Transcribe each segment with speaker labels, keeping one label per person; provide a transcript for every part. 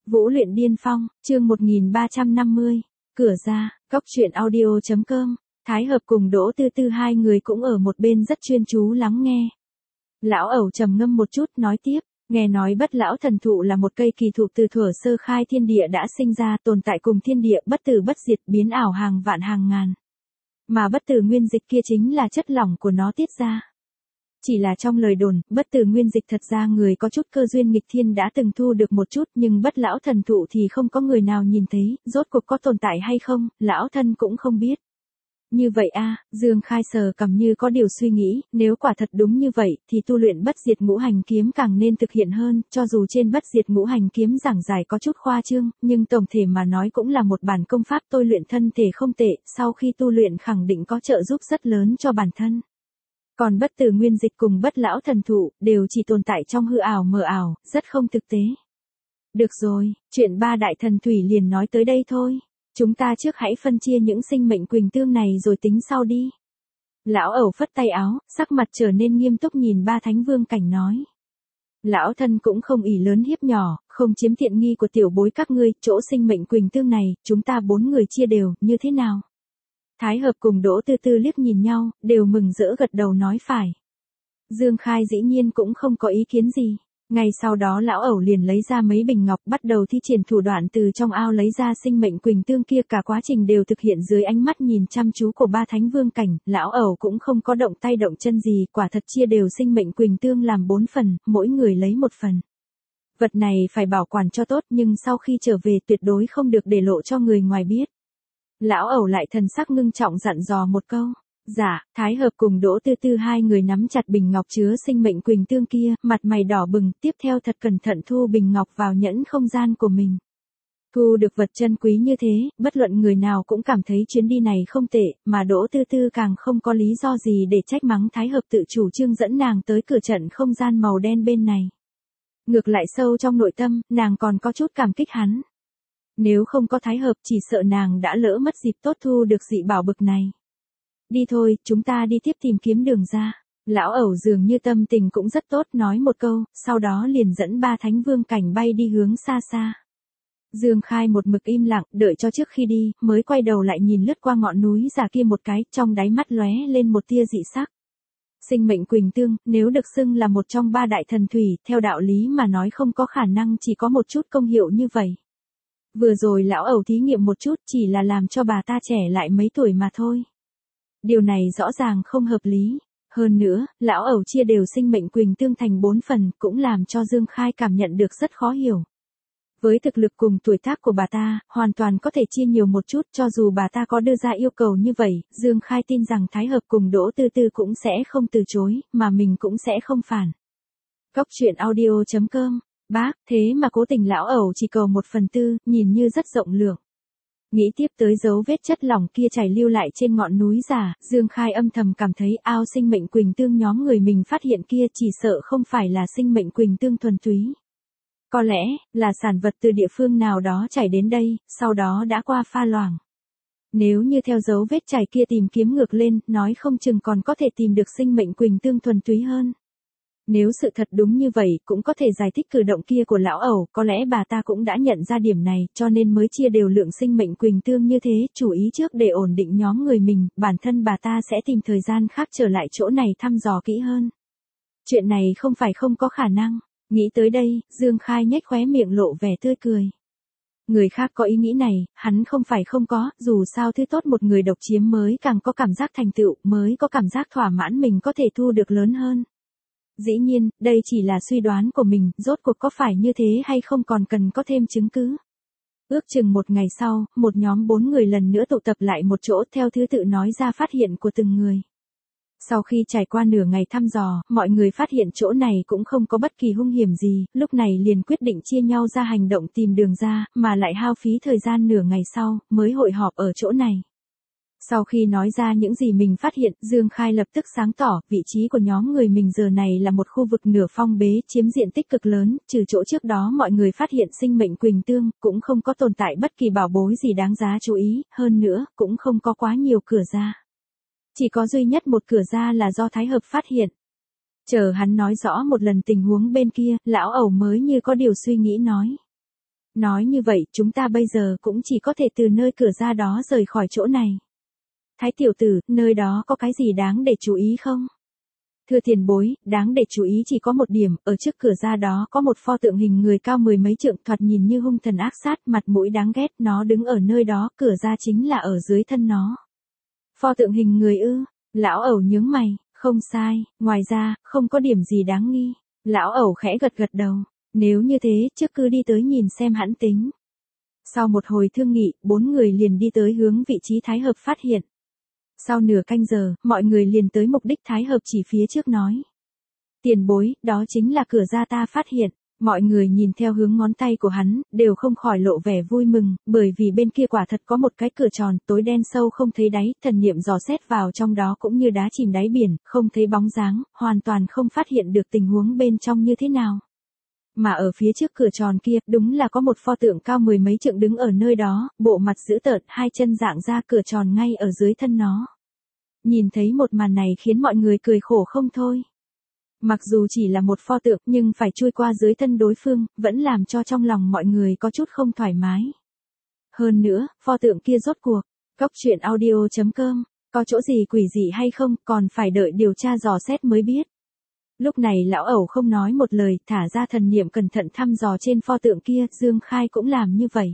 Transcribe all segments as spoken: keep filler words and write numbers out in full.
Speaker 1: Vũ luyện điên phong, chương một nghìn ba trăm năm mươi. Cửa ra, cóc truyện audio.com. Thái Hợp cùng Đỗ Tư Tư hai người cũng ở một bên rất chuyên chú lắng nghe. Lão ẩu trầm ngâm một chút nói tiếp, nghe nói bất lão thần thụ là một cây kỳ thụ từ thuở sơ khai thiên địa đã sinh ra, tồn tại cùng thiên địa, bất tử bất diệt, biến ảo hàng vạn hàng ngàn. Mà bất tử nguyên dịch kia chính là chất lỏng của nó tiết ra. Chỉ là trong lời đồn, bất tử nguyên dịch thật ra người có chút cơ duyên nghịch thiên đã từng thu được một chút, nhưng bất lão thần thụ thì không có người nào nhìn thấy, rốt cuộc có tồn tại hay không, lão thân cũng không biết. Như vậy a, Dương Khai sờ cầm như có điều suy nghĩ, nếu quả thật đúng như vậy, thì tu luyện bất diệt ngũ hành kiếm càng nên thực hiện hơn, cho dù trên bất diệt ngũ hành kiếm giảng giải có chút khoa trương, nhưng tổng thể mà nói cũng là một bản công pháp tôi luyện thân thể không tệ, sau khi tu luyện khẳng định có trợ giúp rất lớn cho bản thân. Còn bất tử nguyên dịch cùng bất lão thần thụ, đều chỉ tồn tại trong hư ảo mờ ảo, rất không thực tế. Được rồi, chuyện ba đại thần thủy liền nói tới đây thôi. Chúng ta trước hãy phân chia những sinh mệnh quỳnh tương này rồi tính sau đi. Lão ẩu phất tay áo, sắc mặt trở nên nghiêm túc nhìn ba thánh vương cảnh nói. Lão thân cũng không ỷ lớn hiếp nhỏ, không chiếm tiện nghi của tiểu bối các ngươi, chỗ sinh mệnh quỳnh tương này, chúng ta bốn người chia đều, như thế nào? Thái Hợp cùng Đỗ Tư Tư liếc nhìn nhau, đều mừng rỡ gật đầu nói phải. Dương Khai dĩ nhiên cũng không có ý kiến gì. Ngay sau đó lão ẩu liền lấy ra mấy bình ngọc, bắt đầu thi triển thủ đoạn từ trong ao lấy ra sinh mệnh quỳnh tương kia, cả quá trình đều thực hiện dưới ánh mắt nhìn chăm chú của ba thánh vương cảnh, lão ẩu cũng không có động tay động chân gì, quả thật chia đều sinh mệnh quỳnh tương làm bốn phần, mỗi người lấy một phần. Vật này phải bảo quản cho tốt, nhưng sau khi trở về tuyệt đối không được để lộ cho người ngoài biết. Lão ẩu lại thần sắc ngưng trọng dặn dò một câu. Dạ, Thái Hợp cùng Đỗ Tư Tư hai người nắm chặt bình ngọc chứa sinh mệnh quỳnh tương kia, mặt mày đỏ bừng, tiếp theo thật cẩn thận thu bình ngọc vào nhẫn không gian của mình. Thu được vật chân quý như thế, bất luận người nào cũng cảm thấy chuyến đi này không tệ, mà Đỗ Tư Tư càng không có lý do gì để trách mắng Thái Hợp tự chủ trương dẫn nàng tới cửa trận không gian màu đen bên này. Ngược lại sâu trong nội tâm, nàng còn có chút cảm kích hắn. Nếu không có Thái Hợp chỉ sợ nàng đã lỡ mất dịp tốt thu được dị bảo bực này. Đi thôi, chúng ta đi tiếp tìm kiếm đường ra. Lão ẩu dường như tâm tình cũng rất tốt, nói một câu, sau đó liền dẫn ba thánh vương cảnh bay đi hướng xa xa. Dương Khai một mực im lặng, đợi cho trước khi đi, mới quay đầu lại nhìn lướt qua ngọn núi già kia một cái, trong đáy mắt lóe lên một tia dị sắc. Sinh mệnh quỳnh tương, nếu được xưng là một trong ba đại thần thủy, theo đạo lý mà nói không có khả năng chỉ có một chút công hiệu như vậy. Vừa rồi lão ẩu thí nghiệm một chút chỉ là làm cho bà ta trẻ lại mấy tuổi mà thôi. Điều này rõ ràng không hợp lý. Hơn nữa, lão ẩu chia đều sinh mệnh quỳnh tương thành bốn phần cũng làm cho Dương Khai cảm nhận được rất khó hiểu. Với thực lực cùng tuổi tác của bà ta, hoàn toàn có thể chia nhiều một chút, cho dù bà ta có đưa ra yêu cầu như vậy, Dương Khai tin rằng Thái Hợp cùng Đỗ Tư Tư cũng sẽ không từ chối, mà mình cũng sẽ không phản. Cóc truyện audio.com. Bác, thế mà cố tình lão ẩu chỉ cầu một phần tư, nhìn như rất rộng lượng. Nghĩ tiếp tới dấu vết chất lỏng kia chảy lưu lại trên ngọn núi già, Dương Khai âm thầm cảm thấy ao sinh mệnh quỳnh tương nhóm người mình phát hiện kia chỉ sợ không phải là sinh mệnh quỳnh tương thuần túy. Có lẽ, là sản vật từ địa phương nào đó chảy đến đây, sau đó đã qua pha loãng. Nếu như theo dấu vết chảy kia tìm kiếm ngược lên, nói không chừng còn có thể tìm được sinh mệnh quỳnh tương thuần túy hơn. Nếu sự thật đúng như vậy, cũng có thể giải thích cử động kia của lão ẩu, có lẽ bà ta cũng đã nhận ra điểm này, cho nên mới chia đều lượng sinh mệnh quỳnh tương như thế, chủ ý trước để ổn định nhóm người mình, bản thân bà ta sẽ tìm thời gian khác trở lại chỗ này thăm dò kỹ hơn. Chuyện này không phải không có khả năng. Nghĩ tới đây, Dương Khai nhếch khóe miệng lộ vẻ tươi cười. Người khác có ý nghĩ này, hắn không phải không có, dù sao thứ tốt một người độc chiếm mới càng có cảm giác thành tựu, mới có cảm giác thỏa mãn mình có thể thu được lớn hơn. Dĩ nhiên, đây chỉ là suy đoán của mình, rốt cuộc có phải như thế hay không còn cần có thêm chứng cứ. Ước chừng một ngày sau, một nhóm bốn người lần nữa tụ tập lại một chỗ theo thứ tự nói ra phát hiện của từng người. Sau khi trải qua nửa ngày thăm dò, mọi người phát hiện chỗ này cũng không có bất kỳ hung hiểm gì, lúc này liền quyết định chia nhau ra hành động tìm đường ra, mà lại hao phí thời gian nửa ngày sau, mới hội họp ở chỗ này. Sau khi nói ra những gì mình phát hiện, Dương Khai lập tức sáng tỏ, vị trí của nhóm người mình giờ này là một khu vực nửa phong bế, chiếm diện tích cực lớn, trừ chỗ trước đó mọi người phát hiện sinh mệnh quỳnh tương, cũng không có tồn tại bất kỳ bảo bối gì đáng giá chú ý, hơn nữa, cũng không có quá nhiều cửa ra. Chỉ có duy nhất một cửa ra là do Thái Hợp phát hiện. Chờ hắn nói rõ một lần tình huống bên kia, lão ẩu mới như có điều suy nghĩ nói. Nói như vậy chúng ta bây giờ cũng chỉ có thể từ nơi cửa ra đó rời khỏi chỗ này. Thái tiểu tử, nơi đó có cái gì đáng để chú ý không? Thưa tiền bối, đáng để chú ý chỉ có một điểm, ở trước cửa ra đó có một pho tượng hình người cao mười mấy trượng thoạt nhìn như hung thần ác sát, mặt mũi đáng ghét, nó đứng ở nơi đó, cửa ra chính là ở dưới thân nó. Pho tượng hình người ư? Lão ẩu nhướng mày, không sai, ngoài ra, không có điểm gì đáng nghi. Lão ẩu khẽ gật gật đầu, nếu như thế, trước cứ đi tới nhìn xem hãn tính. Sau một hồi thương nghị, bốn người liền đi tới hướng vị trí Thái Hợp phát hiện. Sau nửa canh giờ, mọi người liền tới mục đích Thái Hợp chỉ phía trước nói. Tiền bối, đó chính là cửa ra ta phát hiện. Mọi người nhìn theo hướng ngón tay của hắn, đều không khỏi lộ vẻ vui mừng, bởi vì bên kia quả thật có một cái cửa tròn, tối đen sâu không thấy đáy, thần niệm dò xét vào trong đó cũng như đá chìm đáy biển, không thấy bóng dáng, hoàn toàn không phát hiện được tình huống bên trong như thế nào. Mà ở phía trước cửa tròn kia, đúng là có một pho tượng cao mười mấy trượng đứng ở nơi đó, bộ mặt dữ tợn, hai chân dạng ra cửa tròn ngay ở dưới thân nó. Nhìn thấy một màn này khiến mọi người cười khổ không thôi. Mặc dù chỉ là một pho tượng nhưng phải chui qua dưới thân đối phương, vẫn làm cho trong lòng mọi người có chút không thoải mái. Hơn nữa, pho tượng kia rốt cuộc, Cóc Truyện Audio chấm com, có chỗ gì quỷ dị hay không, còn phải đợi điều tra dò xét mới biết. Lúc này lão ẩu không nói một lời, thả ra thần niệm cẩn thận thăm dò trên pho tượng kia, Dương Khai cũng làm như vậy.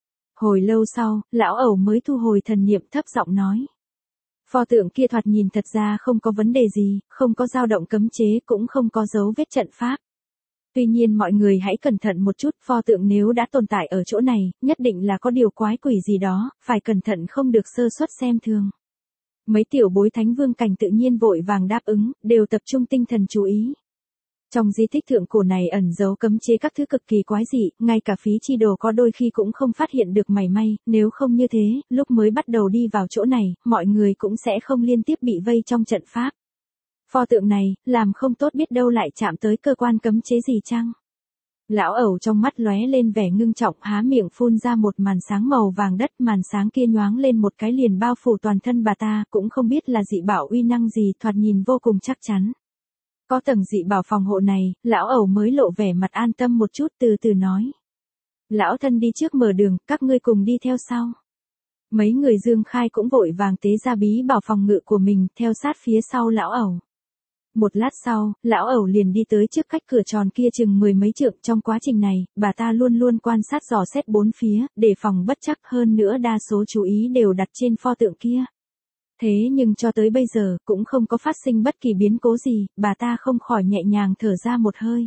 Speaker 1: Hồi lâu sau, lão ẩu mới thu hồi thần niệm thấp giọng nói. Pho tượng kia thoạt nhìn thật ra không có vấn đề gì, không có dao động cấm chế cũng không có dấu vết trận pháp. Tuy nhiên mọi người hãy cẩn thận một chút, pho tượng nếu đã tồn tại ở chỗ này, nhất định là có điều quái quỷ gì đó, phải cẩn thận không được sơ suất xem thường. Mấy tiểu bối thánh vương cảnh tự nhiên vội vàng đáp ứng, đều tập trung tinh thần chú ý. Trong di tích thượng cổ này ẩn giấu cấm chế các thứ cực kỳ quái dị, ngay cả phí chi đồ có đôi khi cũng không phát hiện được mảy may, nếu không như thế, lúc mới bắt đầu đi vào chỗ này, mọi người cũng sẽ không liên tiếp bị vây trong trận pháp. Pho tượng này, làm không tốt biết đâu lại chạm tới cơ quan cấm chế gì chăng? Lão ẩu trong mắt lóe lên vẻ ngưng trọng, há miệng phun ra một màn sáng màu vàng đất, màn sáng kia nhoáng lên một cái liền bao phủ toàn thân bà ta, cũng không biết là dị bảo uy năng gì, thoạt nhìn vô cùng chắc chắn. Có tầng dị bảo phòng hộ này, lão ẩu mới lộ vẻ mặt an tâm một chút, từ từ nói. Lão thân đi trước mở đường, các ngươi cùng đi theo sau. Mấy người Dương Khai cũng vội vàng tế ra bí bảo phòng ngự của mình, theo sát phía sau lão ẩu. Một lát sau, lão ẩu liền đi tới trước cách cửa tròn kia chừng mười mấy trượng. Trong quá trình này, bà ta luôn luôn quan sát dò xét bốn phía, để phòng bất chắc, hơn nữa đa số chú ý đều đặt trên pho tượng kia. Thế nhưng cho tới bây giờ, cũng không có phát sinh bất kỳ biến cố gì, bà ta không khỏi nhẹ nhàng thở ra một hơi.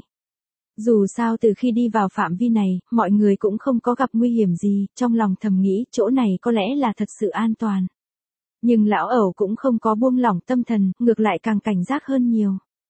Speaker 1: Dù sao từ khi đi vào phạm vi này, mọi người cũng không có gặp nguy hiểm gì, trong lòng thầm nghĩ chỗ này có lẽ là thật sự an toàn. Nhưng lão ẩu cũng không có buông lỏng tâm thần, ngược lại càng cảnh giác hơn nhiều.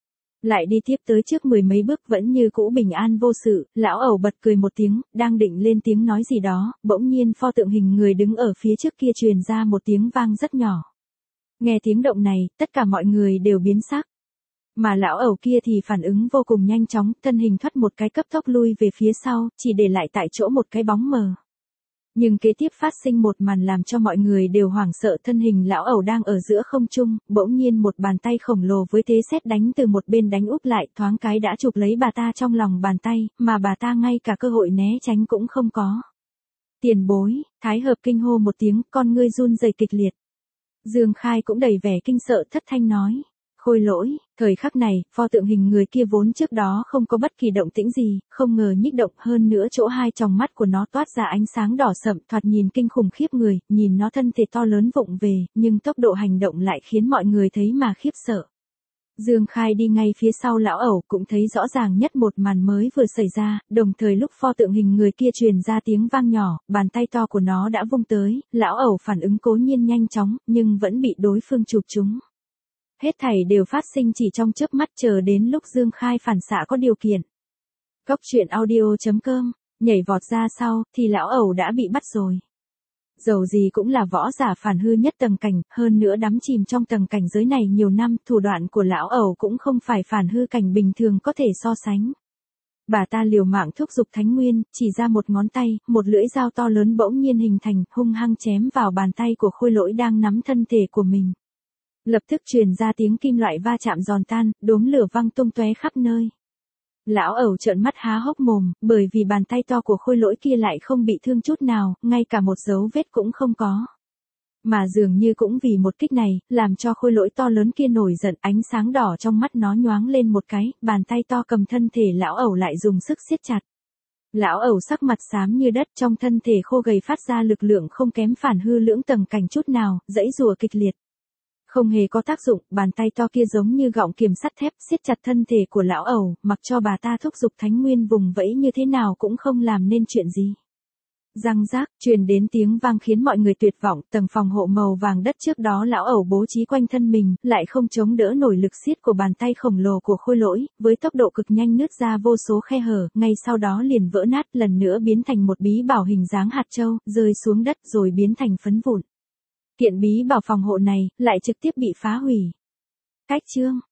Speaker 1: Lại đi tiếp tới trước mười mấy bước vẫn như cũ bình an vô sự, lão ẩu bật cười một tiếng, đang định lên tiếng nói gì đó, bỗng nhiên pho tượng hình người đứng ở phía trước kia truyền ra một tiếng vang rất nhỏ. Nghe tiếng động này, tất cả mọi người đều biến sắc. Mà lão ẩu kia thì phản ứng vô cùng nhanh chóng, thân hình thoát một cái cấp tốc lui về phía sau, chỉ để lại tại chỗ một cái bóng mờ. Nhưng kế tiếp phát sinh một màn làm cho mọi người đều hoảng sợ, thân hình lão ẩu đang ở giữa không trung, bỗng nhiên một bàn tay khổng lồ với thế sét đánh từ một bên đánh úp lại, thoáng cái đã chụp lấy bà ta trong lòng bàn tay, mà bà ta ngay cả cơ hội né tránh cũng không có. Tiền bối, Thái Hợp kinh hô một tiếng, con ngươi run rẩy kịch liệt. Dương Khai cũng đầy vẻ kinh sợ thất thanh nói. Khôi Lỗi, thời khắc này, pho tượng hình người kia vốn trước đó không có bất kỳ động tĩnh gì, không ngờ nhích động, hơn nữa chỗ hai tròng mắt của nó toát ra ánh sáng đỏ sậm, thoạt nhìn kinh khủng khiếp người, nhìn nó thân thể to lớn vụng về, nhưng tốc độ hành động lại khiến mọi người thấy mà khiếp sợ. Dương Khai đi ngay phía sau lão ẩu, cũng thấy rõ ràng nhất một màn mới vừa xảy ra, đồng thời lúc pho tượng hình người kia truyền ra tiếng vang nhỏ, bàn tay to của nó đã vung tới, lão ẩu phản ứng cố nhiên nhanh chóng, nhưng vẫn bị đối phương chụp trúng. Hết thảy đều phát sinh chỉ trong chớp mắt, chờ đến lúc Dương Khai phản xạ có điều kiện. Cóc Truyện Audio chấm com, nhảy vọt ra sau, thì lão ẩu đã bị bắt rồi. Dầu gì cũng là võ giả phản hư nhất tầng cảnh, hơn nữa đắm chìm trong tầng cảnh giới này nhiều năm, thủ đoạn của lão ẩu cũng không phải phản hư cảnh bình thường có thể so sánh. Bà ta liều mạng thúc giục thánh nguyên, chỉ ra một ngón tay, một lưỡi dao to lớn bỗng nhiên hình thành, hung hăng chém vào bàn tay của Khôi Lỗi đang nắm thân thể của mình. Lập tức truyền ra tiếng kim loại va chạm giòn tan, đốm lửa văng tung tóe khắp nơi. Lão ẩu trợn mắt há hốc mồm, bởi vì bàn tay to của khôi lỗi kia lại không bị thương chút nào, ngay cả một dấu vết cũng không có. Mà dường như cũng vì một kích này, làm cho khôi lỗi to lớn kia nổi giận, ánh sáng đỏ trong mắt nó nhoáng lên một cái, bàn tay to cầm thân thể lão ẩu lại dùng sức siết chặt. Lão ẩu sắc mặt xám như đất, trong thân thể khô gầy phát ra lực lượng không kém Phản Hư Lưỡng Tầng Cảnh chút nào, giãy giụa kịch liệt. Không hề có tác dụng, bàn tay to kia giống như gọng kiềm sắt thép, siết chặt thân thể của lão ẩu, mặc cho bà ta thúc giục Thánh Nguyên vùng vẫy như thế nào cũng không làm nên chuyện gì. Răng rác, truyền đến tiếng vang khiến mọi người tuyệt vọng, tầng phòng hộ màu vàng đất trước đó lão ẩu bố trí quanh thân mình, lại không chống đỡ nổi lực siết của bàn tay khổng lồ của khôi lỗi, với tốc độ cực nhanh nứt ra vô số khe hở, ngay sau đó liền vỡ nát, lần nữa biến thành một bí bảo hình dáng hạt châu, rơi xuống đất rồi biến thành phấn vụn. Kiện bí bảo phòng hộ này, lại trực tiếp bị phá hủy. Cách chương